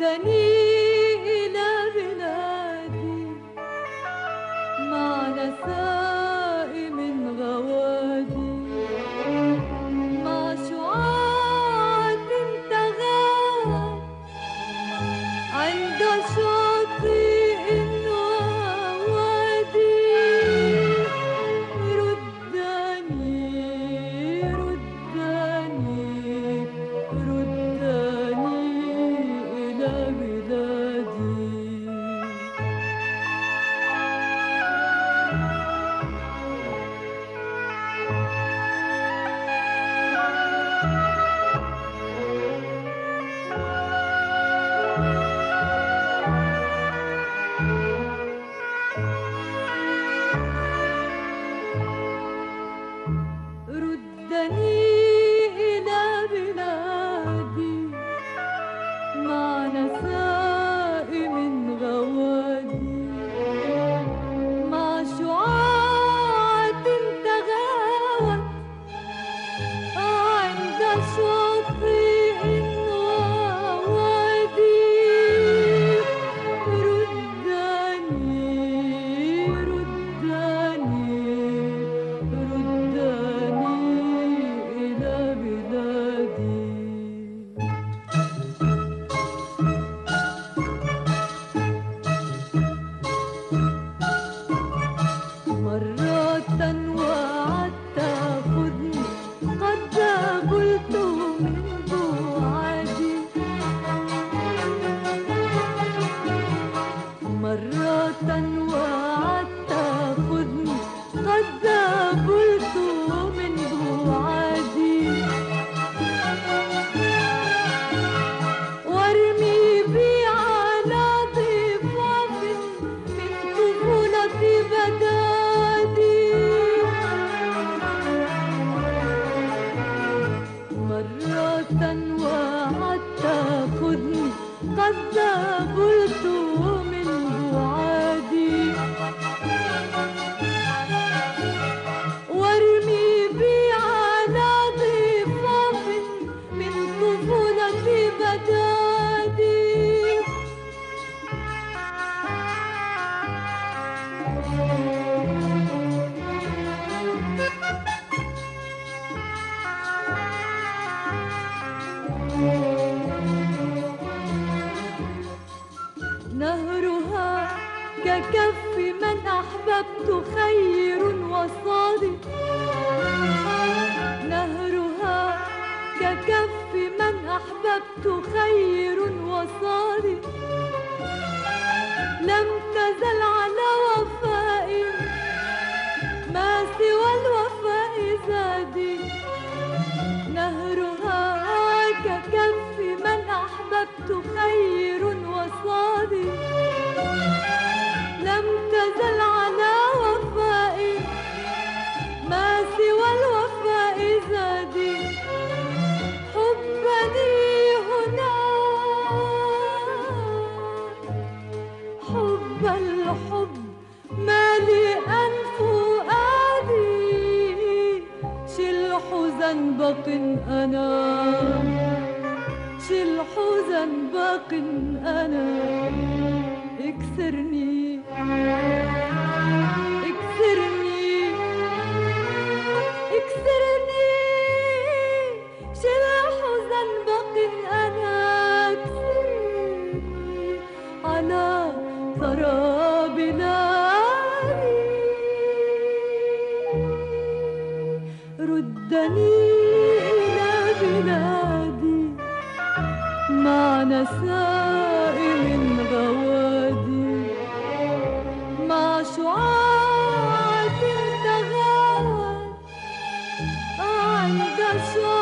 ردني إلى بلادي مع نسائم غوادي، مع شعاع تغاب عند شاطئ ووادي. ردني إلى بلادي. ردني إلى بلادي مع نسائم غوادي، مع شعاع تغاوت عند شاطئ ووادي. مرة وعدت خذني قد قلت من بعدي، مرة وعدت خذني قد قلت من بعدي. وارمي بي على ضفاف من طفولتي بدادي، مرة وعدت خذني قد قلت من بعدي. وارمي بي على ضفاف من طفولتي بدادي. نهرها ككف من أحببت خير وصادي، نهرها ككف من أحببت خير وصادي. لم تزل على وفائي ما سوى الوفاء زادي. نهرها ككف من أحببت خير وصادي. لم تزل على وفائي ما سوى الوفاء زادي. حبني هنا حب الحب مالئا فؤادي. شل حزنبق أنا، شل حزنبق أنا. اكسرني اكسرني اكسرني، شل حزنبق أنا. اكسرني على ثرى بلادي. ردني إلى بلادي مع نسائم غوادي، مع شعاع تغاوت عند شاطئ